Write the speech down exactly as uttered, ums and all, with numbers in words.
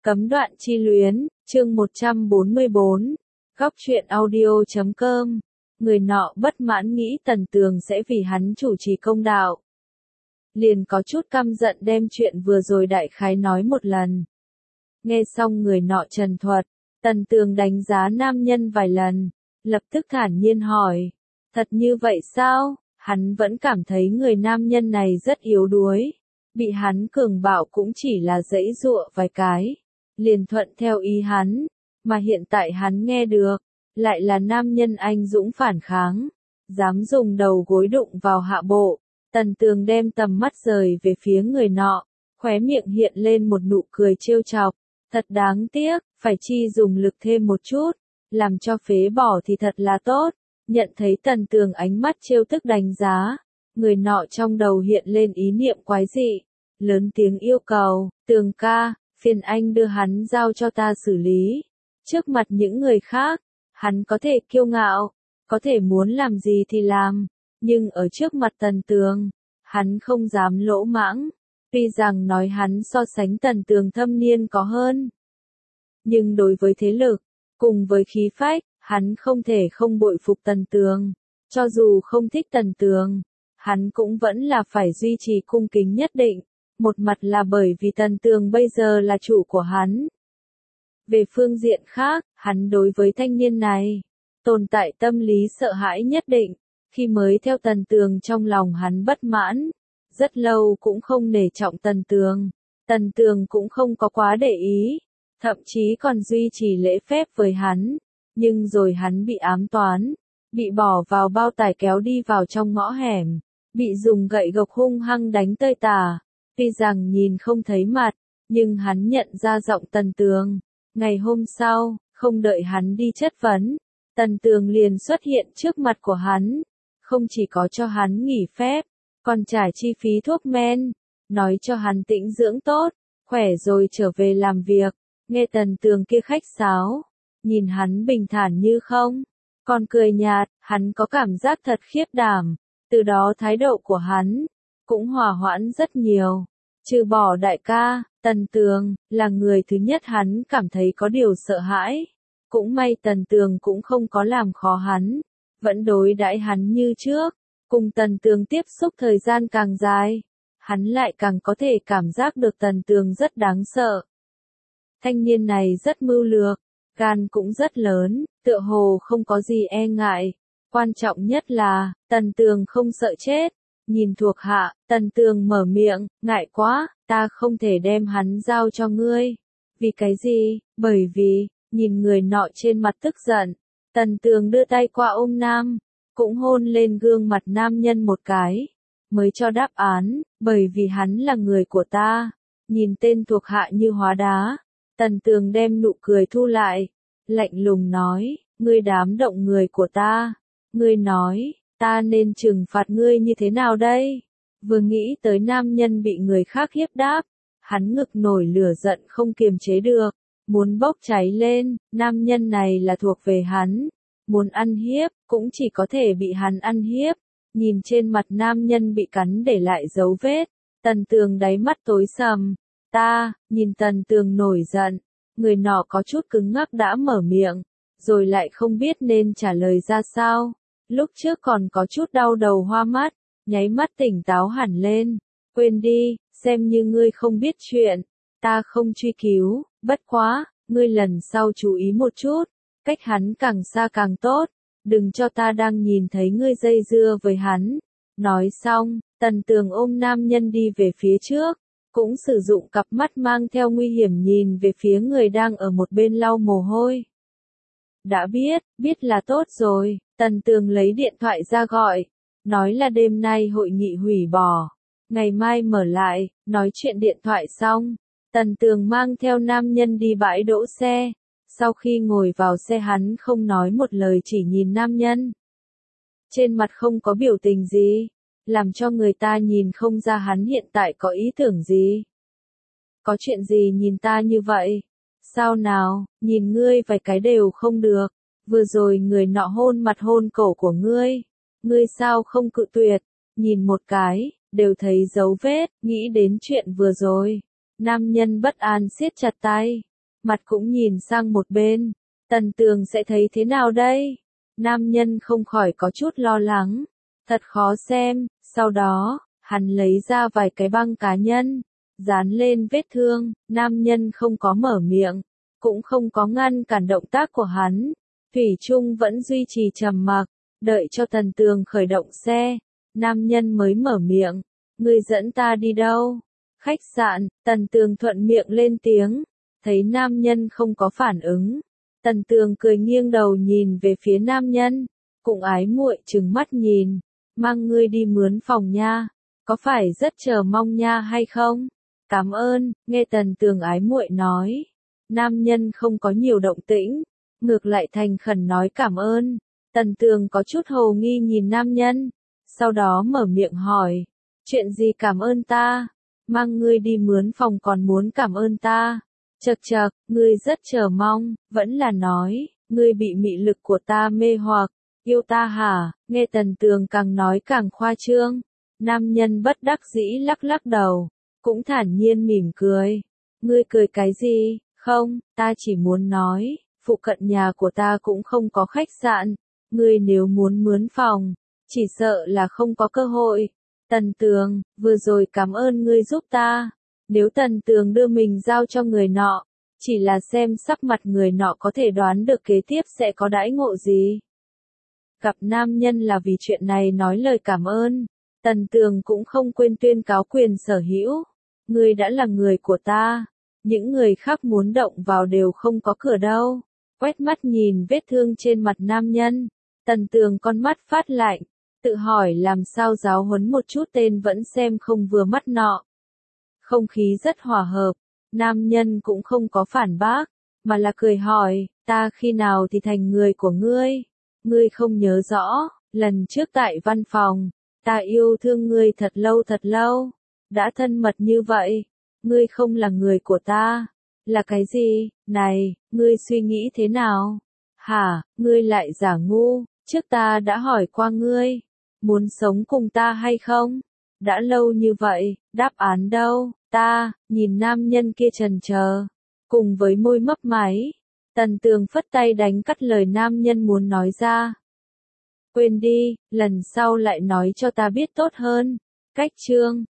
Cấm đoạn chi luyến, chương một trăm bốn mươi bốn, góc truyện audio chấm com. Người nọ bất mãn nghĩ Tần Tường sẽ vì hắn chủ trì công đạo. Liền có chút căm giận đem chuyện vừa rồi đại khái nói một lần. Nghe xong người nọ trần thuật, Tần Tường đánh giá nam nhân vài lần, lập tức thản nhiên hỏi. Thật như vậy sao? Hắn vẫn cảm thấy người nam nhân này rất yếu đuối. Bị hắn cường bạo cũng chỉ là giãy giụa vài cái. Liền thuận theo ý hắn, mà hiện tại hắn nghe được, lại là nam nhân anh dũng phản kháng, dám dùng đầu gối đụng vào hạ bộ. Tần Tường đem tầm mắt rời về phía người nọ, khóe miệng hiện lên một nụ cười trêu chọc, thật đáng tiếc, phải chi dùng lực thêm một chút, làm cho phế bỏ thì thật là tốt. Nhận thấy Tần Tường ánh mắt trêu tức đánh giá, người nọ trong đầu hiện lên ý niệm quái dị, lớn tiếng yêu cầu, Tường ca, phiền anh đưa hắn giao cho ta xử lý. Trước mặt những người khác, hắn có thể kiêu ngạo, có thể muốn làm gì thì làm, nhưng ở trước mặt Tần Tường, hắn không dám lỗ mãng. Tuy rằng nói hắn so sánh Tần Tường thâm niên có hơn, nhưng đối với thế lực, cùng với khí phách, hắn không thể không bội phục Tần Tường. Cho dù không thích Tần Tường, hắn cũng vẫn là phải duy trì cung kính nhất định. Một mặt là bởi vì Tần Tường bây giờ là chủ của hắn. Về phương diện khác, hắn đối với thanh niên này, tồn tại tâm lý sợ hãi nhất định. Khi mới theo Tần Tường trong lòng hắn bất mãn, rất lâu cũng không nể trọng Tần Tường. Tần Tường cũng không có quá để ý, thậm chí còn duy trì lễ phép với hắn. Nhưng rồi hắn bị ám toán, bị bỏ vào bao tải kéo đi vào trong ngõ hẻm, bị dùng gậy gộc hung hăng đánh tơi tả. Tuy rằng nhìn không thấy mặt, nhưng hắn nhận ra giọng Tần Tường. Ngày hôm sau, không đợi hắn đi chất vấn, Tần Tường liền xuất hiện trước mặt của hắn. Không chỉ có cho hắn nghỉ phép, còn trả chi phí thuốc men, nói cho hắn tĩnh dưỡng tốt, khỏe rồi trở về làm việc. Nghe Tần Tường kia khách sáo, nhìn hắn bình thản như không, còn cười nhạt, hắn có cảm giác thật khiếp đảm. Từ đó thái độ của hắn cũng hòa hoãn rất nhiều. Trừ bỏ đại ca, Tần Tường là người thứ nhất hắn cảm thấy có điều sợ hãi. Cũng may Tần Tường cũng không có làm khó hắn, vẫn đối đãi hắn như trước. Cùng Tần Tường tiếp xúc thời gian càng dài, hắn lại càng có thể cảm giác được Tần Tường rất đáng sợ. Thanh niên này rất mưu lược, gan cũng rất lớn, tựa hồ không có gì e ngại. Quan trọng nhất là, Tần Tường không sợ chết. Nhìn thuộc hạ, Tần Tường mở miệng, ngại quá, ta không thể đem hắn giao cho ngươi. Vì cái gì? Bởi vì, nhìn người nọ trên mặt tức giận, Tần Tường đưa tay qua ôm nam, cũng hôn lên gương mặt nam nhân một cái, mới cho đáp án, bởi vì hắn là người của ta. Nhìn tên thuộc hạ như hóa đá, Tần Tường đem nụ cười thu lại, lạnh lùng nói, ngươi dám động người của ta, ngươi nói, ta nên trừng phạt ngươi như thế nào đây? Vừa nghĩ tới nam nhân bị người khác hiếp đáp, hắn ngực nổi lửa giận không kiềm chế được, muốn bốc cháy lên. Nam nhân này là thuộc về hắn, muốn ăn hiếp, cũng chỉ có thể bị hắn ăn hiếp. Nhìn trên mặt nam nhân bị cắn để lại dấu vết, Tần Tường đáy mắt tối sầm. Ta, nhìn Tần Tường nổi giận, người nọ có chút cứng ngắc đã mở miệng, rồi lại không biết nên trả lời ra sao. Lúc trước còn có chút đau đầu hoa mắt, nháy mắt tỉnh táo hẳn lên. Quên đi, xem như ngươi không biết chuyện, ta không truy cứu, bất quá, ngươi lần sau chú ý một chút, cách hắn càng xa càng tốt, đừng cho ta đang nhìn thấy ngươi dây dưa với hắn. Nói xong, Tần Tường ôm nam nhân đi về phía trước, cũng sử dụng cặp mắt mang theo nguy hiểm nhìn về phía người đang ở một bên lau mồ hôi. Đã biết, biết là tốt rồi. Tần Tường lấy điện thoại ra gọi, nói là đêm nay hội nghị hủy bỏ, ngày mai mở lại. Nói chuyện điện thoại xong, Tần Tường mang theo nam nhân đi bãi đỗ xe. Sau khi ngồi vào xe hắn không nói một lời, chỉ nhìn nam nhân. Trên mặt không có biểu tình gì, làm cho người ta nhìn không ra hắn hiện tại có ý tưởng gì. Có chuyện gì nhìn ta như vậy? Sao nào, nhìn ngươi vài cái đều không được. Vừa rồi người nọ hôn mặt hôn cổ của ngươi, ngươi sao không cự tuyệt? Nhìn một cái, đều thấy dấu vết. Nghĩ đến chuyện vừa rồi, nam nhân bất an siết chặt tay, mặt cũng nhìn sang một bên. Tần Tường sẽ thấy thế nào đây? Nam nhân không khỏi có chút lo lắng. Thật khó xem, sau đó, hắn lấy ra vài cái băng cá nhân, dán lên vết thương, nam nhân không có mở miệng, cũng không có ngăn cản động tác của hắn. Thủy chung vẫn duy trì trầm mặc, đợi cho Tần Tường khởi động xe, nam nhân mới mở miệng, ngươi dẫn ta đi đâu? Khách sạn. Tần Tường thuận miệng lên tiếng, thấy nam nhân không có phản ứng. Tần Tường cười nghiêng đầu nhìn về phía nam nhân, cũng ái muội trừng mắt nhìn, mang ngươi đi mướn phòng nha, có phải rất chờ mong nha hay không? Cảm ơn. Nghe Tần Tường ái muội nói, nam nhân không có nhiều động tĩnh, ngược lại thành khẩn nói cảm ơn. Tần Tường có chút hồ nghi nhìn nam nhân, sau đó mở miệng hỏi, chuyện gì cảm ơn ta? Mang ngươi đi mướn phòng còn muốn cảm ơn ta? Chậc chậc, ngươi rất chờ mong, vẫn là nói, ngươi bị mị lực của ta mê hoặc, yêu ta hả? Nghe Tần Tường càng nói càng khoa trương, nam nhân bất đắc dĩ lắc lắc đầu, cũng thản nhiên mỉm cười. Ngươi cười cái gì? Không, ta chỉ muốn nói, phụ cận nhà của ta cũng không có khách sạn, ngươi nếu muốn mướn phòng, chỉ sợ là không có cơ hội. Tần Tường, vừa rồi cảm ơn ngươi giúp ta. Nếu Tần Tường đưa mình giao cho người nọ, chỉ là xem sắc mặt người nọ có thể đoán được kế tiếp sẽ có đãi ngộ gì. Gặp nam nhân là vì chuyện này nói lời cảm ơn, Tần Tường cũng không quên tuyên cáo quyền sở hữu. Ngươi đã là người của ta, những người khác muốn động vào đều không có cửa đâu. Quét mắt nhìn vết thương trên mặt nam nhân, Tần Tường con mắt phát lạnh, tự hỏi làm sao giáo huấn một chút tên vẫn xem không vừa mắt nọ. Không khí rất hòa hợp, nam nhân cũng không có phản bác, mà là cười hỏi, ta khi nào thì thành người của ngươi? Ngươi không nhớ rõ, lần trước tại văn phòng, ta yêu thương ngươi thật lâu thật lâu, đã thân mật như vậy, ngươi không là người của ta. Là cái gì? Này, ngươi suy nghĩ thế nào? Hả, ngươi lại giả ngu, trước ta đã hỏi qua ngươi, muốn sống cùng ta hay không? Đã lâu như vậy, đáp án đâu? Ta, nhìn nam nhân kia trần chờ, cùng với môi mấp máy, Tần Tường phất tay đánh cắt lời nam nhân muốn nói ra. Quên đi, lần sau lại nói cho ta biết tốt hơn. Cách chương